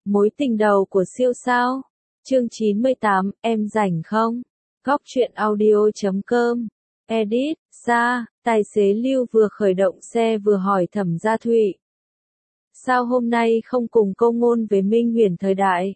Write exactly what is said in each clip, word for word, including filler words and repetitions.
Mối tình đầu của siêu sao. Chương chín mươi tám, em rảnh không? Góc truyện audio chấm com. Edit, Sa, tài xế Lưu vừa khởi động xe vừa hỏi Thẩm Gia Thụy. Sao hôm nay không cùng Câu Ngôn về Minh Huyền thời đại?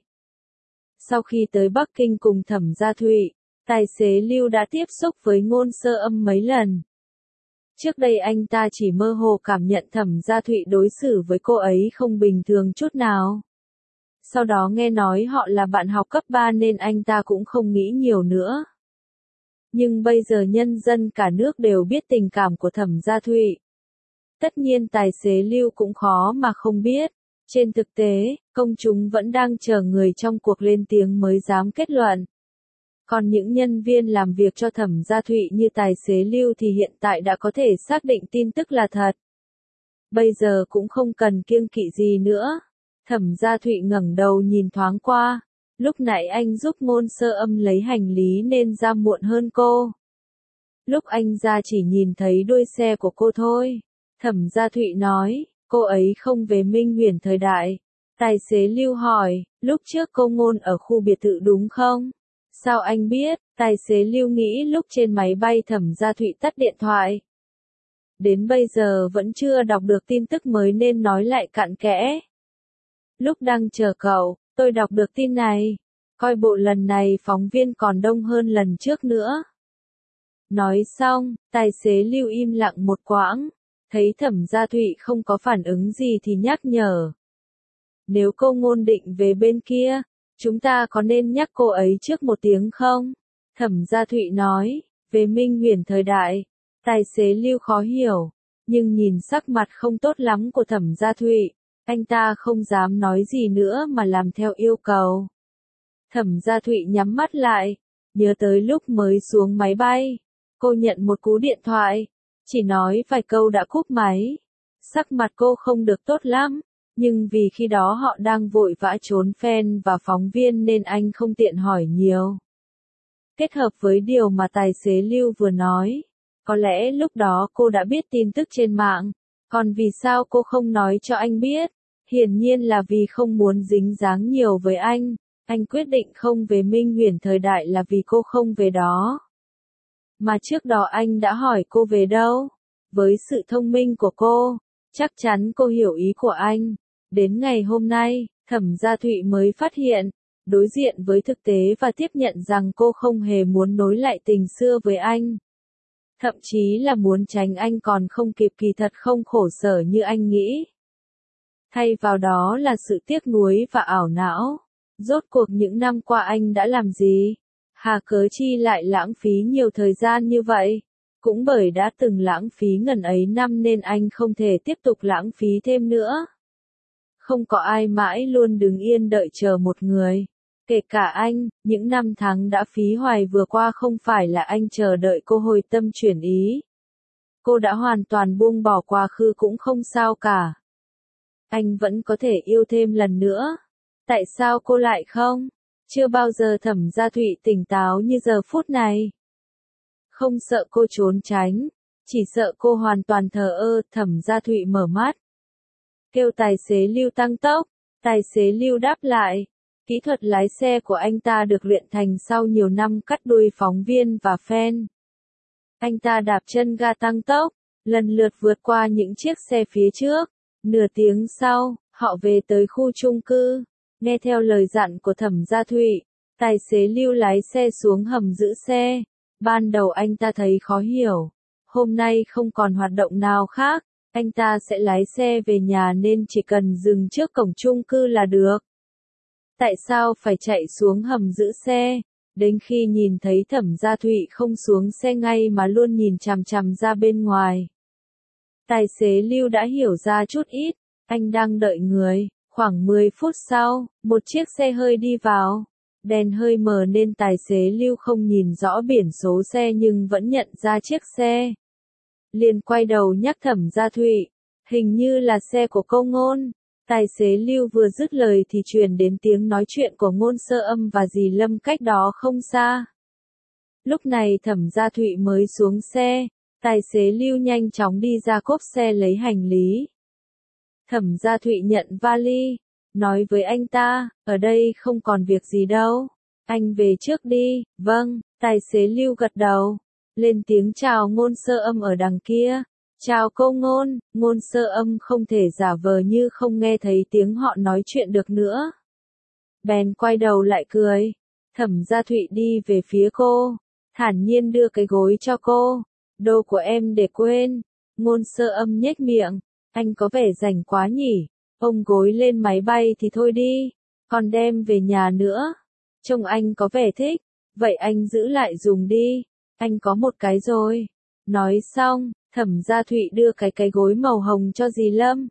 Sau khi tới Bắc Kinh cùng Thẩm Gia Thụy, tài xế Lưu đã tiếp xúc với Ngôn Sơ Âm mấy lần. Trước đây anh ta chỉ mơ hồ cảm nhận Thẩm Gia Thụy đối xử với cô ấy không bình thường chút nào. Sau đó nghe nói họ là bạn học cấp ba nên anh ta cũng không nghĩ nhiều nữa. Nhưng bây giờ nhân dân cả nước đều biết tình cảm của Thẩm Gia Thụy. Tất nhiên tài xế Lưu cũng khó mà không biết. Trên thực tế, công chúng vẫn đang chờ người trong cuộc lên tiếng mới dám kết luận. Còn những nhân viên làm việc cho Thẩm Gia Thụy như tài xế Lưu thì hiện tại đã có thể xác định tin tức là thật. Bây giờ cũng không cần kiêng kỵ gì nữa. Thẩm Gia Thụy ngẩng đầu nhìn thoáng qua. Lúc nãy anh giúp Ngôn Sơ Âm lấy hành lý nên ra muộn hơn cô. Lúc anh ra chỉ nhìn thấy đuôi xe của cô thôi. Thẩm Gia Thụy nói, cô ấy không về Minh Huyền thời đại. Tài xế Lưu hỏi, lúc trước Câu Ngôn ở khu biệt thự đúng không? Sao anh biết? Tài xế Lưu nghĩ lúc trên máy bay Thẩm Gia Thụy tắt điện thoại. Đến bây giờ vẫn chưa đọc được tin tức mới nên nói lại cặn kẽ. Lúc đang chờ cậu, tôi đọc được tin này. Coi bộ lần này phóng viên còn đông hơn lần trước nữa. Nói xong, tài xế Lưu im lặng một quãng. Thấy Thẩm Gia Thụy không có phản ứng gì thì nhắc nhở. Nếu Câu Ngôn định về bên kia, chúng ta có nên nhắc cô ấy trước một tiếng không? Thẩm Gia Thụy nói, về Minh Huyền thời đại. Tài xế Lưu khó hiểu, nhưng nhìn sắc mặt không tốt lắm của Thẩm Gia Thụy, anh ta không dám nói gì nữa mà làm theo yêu cầu. Thẩm Gia Thụy nhắm mắt lại, nhớ tới lúc mới xuống máy bay. Cô nhận một cú điện thoại, chỉ nói vài câu đã cúp máy. Sắc mặt cô không được tốt lắm, nhưng vì khi đó họ đang vội vã trốn fan và phóng viên nên anh không tiện hỏi nhiều. Kết hợp với điều mà tài xế Lưu vừa nói, có lẽ lúc đó cô đã biết tin tức trên mạng, còn vì sao cô không nói cho anh biết? Hiển nhiên là vì không muốn dính dáng nhiều với anh. Anh quyết định không về Minh Huyền thời đại là vì cô không về đó. Mà trước đó anh đã hỏi cô về đâu? Với sự thông minh của cô, chắc chắn cô hiểu ý của anh. Đến ngày hôm nay, Thẩm Gia Thụy mới phát hiện, đối diện với thực tế và tiếp nhận rằng cô không hề muốn nối lại tình xưa với anh. Thậm chí là muốn tránh anh còn không kịp, kỳ thật không khổ sở như anh nghĩ. Thay vào đó là sự tiếc nuối và ảo não. Rốt cuộc những năm qua anh đã làm gì? Hà cớ chi lại lãng phí nhiều thời gian như vậy? Cũng bởi đã từng lãng phí ngần ấy năm nên anh không thể tiếp tục lãng phí thêm nữa. Không có ai mãi luôn đứng yên đợi chờ một người. Kể cả anh, những năm tháng đã phí hoài vừa qua không phải là anh chờ đợi cô hồi tâm chuyển ý. Cô đã hoàn toàn buông bỏ quá khứ cũng không sao cả. Anh vẫn có thể yêu thêm lần nữa. Tại sao cô lại không? Chưa bao giờ Thẩm Gia Thụy tỉnh táo như giờ phút này. Không sợ cô trốn tránh, chỉ sợ cô hoàn toàn thờ ơ. Thẩm Gia Thụy mở mắt. Kêu tài xế Lưu tăng tốc. Tài xế Lưu đáp lại. Kỹ thuật lái xe của anh ta được luyện thành sau nhiều năm cắt đuôi phóng viên và fan. Anh ta đạp chân ga tăng tốc, lần lượt vượt qua những chiếc xe phía trước. Nửa tiếng sau, họ về tới khu chung cư. Nghe theo lời dặn của Thẩm Gia Thụy, tài xế Lưu lái xe xuống hầm giữ xe. Ban đầu anh ta thấy khó hiểu. Hôm nay không còn hoạt động nào khác, anh ta sẽ lái xe về nhà nên chỉ cần dừng trước cổng chung cư là được. Tại sao phải chạy xuống hầm giữ xe? Đến khi nhìn thấy Thẩm Gia Thụy không xuống xe ngay mà luôn nhìn chằm chằm ra bên ngoài. Tài xế Lưu đã hiểu ra chút ít, anh đang đợi người. Khoảng mười phút sau, một chiếc xe hơi đi vào. Đèn hơi mờ nên tài xế Lưu không nhìn rõ biển số xe nhưng vẫn nhận ra chiếc xe. Liền quay đầu nhắc Thẩm Gia Thụy, hình như là xe của Câu Ngôn. Tài xế Lưu vừa dứt lời thì truyền đến tiếng nói chuyện của Ngôn Sơ Âm và dì Lâm cách đó không xa. Lúc này Thẩm Gia Thụy mới xuống xe, tài xế Lưu nhanh chóng đi ra cốp xe lấy hành lý. Thẩm Gia Thụy nhận vali, nói với anh ta, ở đây không còn việc gì đâu. Anh về trước đi. Vâng, tài xế Lưu gật đầu. Lên tiếng chào Ngôn Sơ Âm ở đằng kia. Chào cô Ngôn. Ngôn Sơ Âm không thể giả vờ như không nghe thấy tiếng họ nói chuyện được nữa. Bèn quay đầu lại cười. Thẩm Gia Thụy đi về phía cô, thản nhiên đưa cái gối cho cô. Đồ của em để quên. Ngôn Sơ Âm nhếch miệng. Anh có vẻ rảnh quá nhỉ. Ôm gối lên máy bay thì thôi đi. Còn đem về nhà nữa. Trông anh có vẻ thích. Vậy anh giữ lại dùng đi. Anh có một cái rồi. Nói xong, Thẩm Gia Thụy đưa cái cái gối màu hồng cho dì Lâm.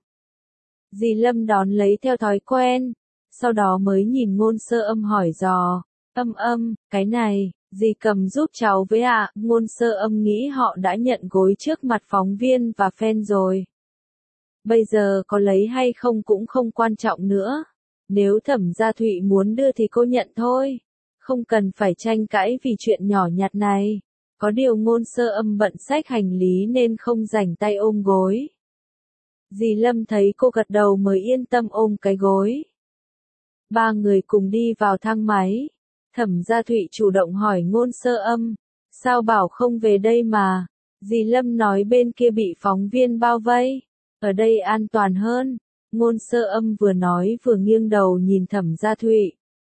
Dì Lâm đón lấy theo thói quen. Sau đó mới nhìn Ngôn Sơ Âm hỏi dò. Âm âm, cái này, dì cầm giúp cháu với ạ. À. Ngôn Sơ Âm nghĩ họ đã nhận gối trước mặt phóng viên và fan rồi. Bây giờ có lấy hay không cũng không quan trọng nữa. Nếu Thẩm Gia Thụy muốn đưa thì cô nhận thôi. Không cần phải tranh cãi vì chuyện nhỏ nhặt này. Có điều Ngôn Sơ Âm bận xách hành lý nên không rảnh tay ôm gối. Dì Lâm thấy cô gật đầu mới yên tâm ôm cái gối. Ba người cùng đi vào thang máy. Thẩm Gia Thụy chủ động hỏi Ngôn Sơ Âm. Sao bảo không về đây mà? Dì Lâm nói bên kia bị phóng viên bao vây. Ở đây an toàn hơn. Ngôn Sơ Âm vừa nói vừa nghiêng đầu nhìn Thẩm Gia Thụy.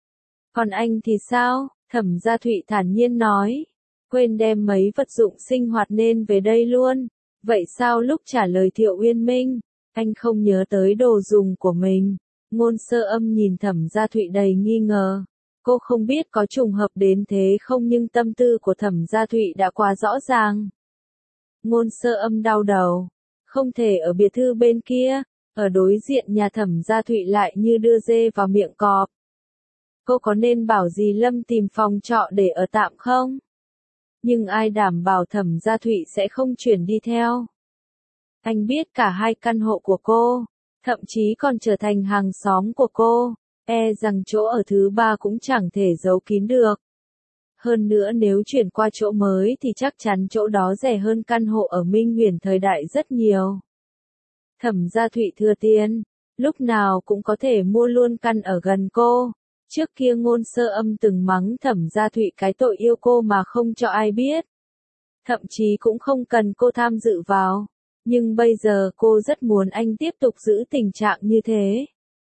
Còn anh thì sao? Thẩm Gia Thụy thản nhiên nói. Quên đem mấy vật dụng sinh hoạt nên về đây luôn. Vậy sao lúc trả lời Thiệu Uyên Minh, anh không nhớ tới đồ dùng của mình? Ngôn Sơ Âm nhìn Thẩm Gia Thụy đầy nghi ngờ. Cô không biết có trùng hợp đến thế không nhưng tâm tư của Thẩm Gia Thụy đã quá rõ ràng. Ngôn Sơ Âm đau đầu. Không thể ở biệt thự bên kia, ở đối diện nhà Thẩm Gia Thụy lại như đưa dê vào miệng cọp. Cô có nên bảo dì Lâm tìm phòng trọ để ở tạm không? Nhưng ai đảm bảo Thẩm Gia Thụy sẽ không chuyển đi theo? Anh biết cả hai căn hộ của cô, thậm chí còn trở thành hàng xóm của cô, e rằng chỗ ở thứ ba cũng chẳng thể giấu kín được. Hơn nữa nếu chuyển qua chỗ mới thì chắc chắn chỗ đó rẻ hơn căn hộ ở Minh Huyền thời đại rất nhiều. Thẩm Gia Thụy thừa tiền, lúc nào cũng có thể mua luôn căn ở gần cô. Trước kia Ngôn Sơ Âm từng mắng Thẩm Gia Thụy cái tội yêu cô mà không cho ai biết. Thậm chí cũng không cần cô tham dự vào. Nhưng bây giờ cô rất muốn anh tiếp tục giữ tình trạng như thế.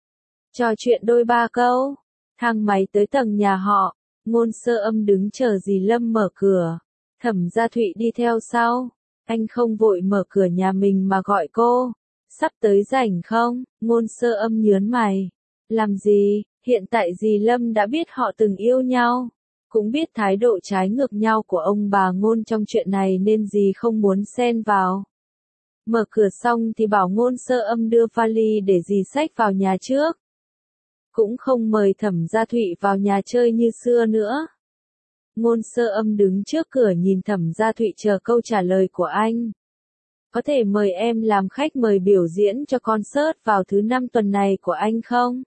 Trò chuyện đôi ba câu. Thang máy tới tầng nhà họ. Ngôn Sơ Âm đứng chờ dì Lâm mở cửa. Thẩm Gia Thụy đi theo sau. Anh không vội mở cửa nhà mình mà gọi cô. Sắp tới rảnh không? Ngôn Sơ Âm nhớn mày. Làm gì? Hiện tại dì Lâm đã biết họ từng yêu nhau. Cũng biết thái độ trái ngược nhau của ông bà Ngôn trong chuyện này nên dì không muốn xen vào. Mở cửa xong thì bảo Ngôn Sơ Âm đưa vali để dì xách vào nhà trước. Cũng không mời Thẩm Gia Thụy vào nhà chơi như xưa nữa. Ngôn Sơ Âm đứng trước cửa nhìn Thẩm Gia Thụy chờ câu trả lời của anh. Có thể mời em làm khách mời biểu diễn cho concert vào thứ năm tuần này của anh không?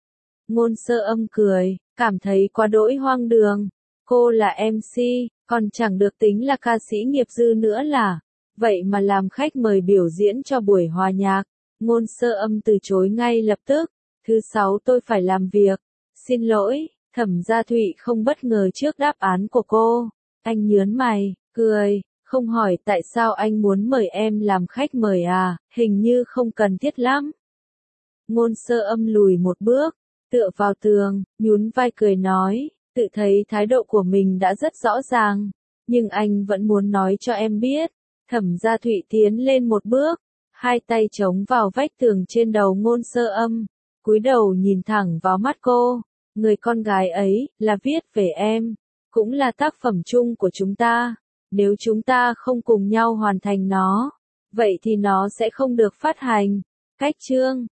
Ngôn Sơ Âm cười, cảm thấy quá đỗi hoang đường. Cô là em xê, còn chẳng được tính là ca sĩ nghiệp dư nữa là. Vậy mà làm khách mời biểu diễn cho buổi hòa nhạc. Ngôn Sơ Âm từ chối ngay lập tức. Thứ sáu tôi phải làm việc. Xin lỗi, Thẩm Gia Thụy không bất ngờ trước đáp án của cô. Anh nhớn mày, cười, không hỏi tại sao anh muốn mời em làm khách mời à, hình như không cần thiết lắm. Ngôn Sơ Âm lùi một bước, tựa vào tường, nhún vai cười nói, tự thấy thái độ của mình đã rất rõ ràng, nhưng anh vẫn muốn nói cho em biết. Thẩm Gia Thụy tiến lên một bước, hai tay chống vào vách tường trên đầu Ngôn Sơ Âm, cúi đầu nhìn thẳng vào mắt cô. Người con gái ấy, là viết về em, cũng là tác phẩm chung của chúng ta. Nếu chúng ta không cùng nhau hoàn thành nó, vậy thì nó sẽ không được phát hành. Cách chương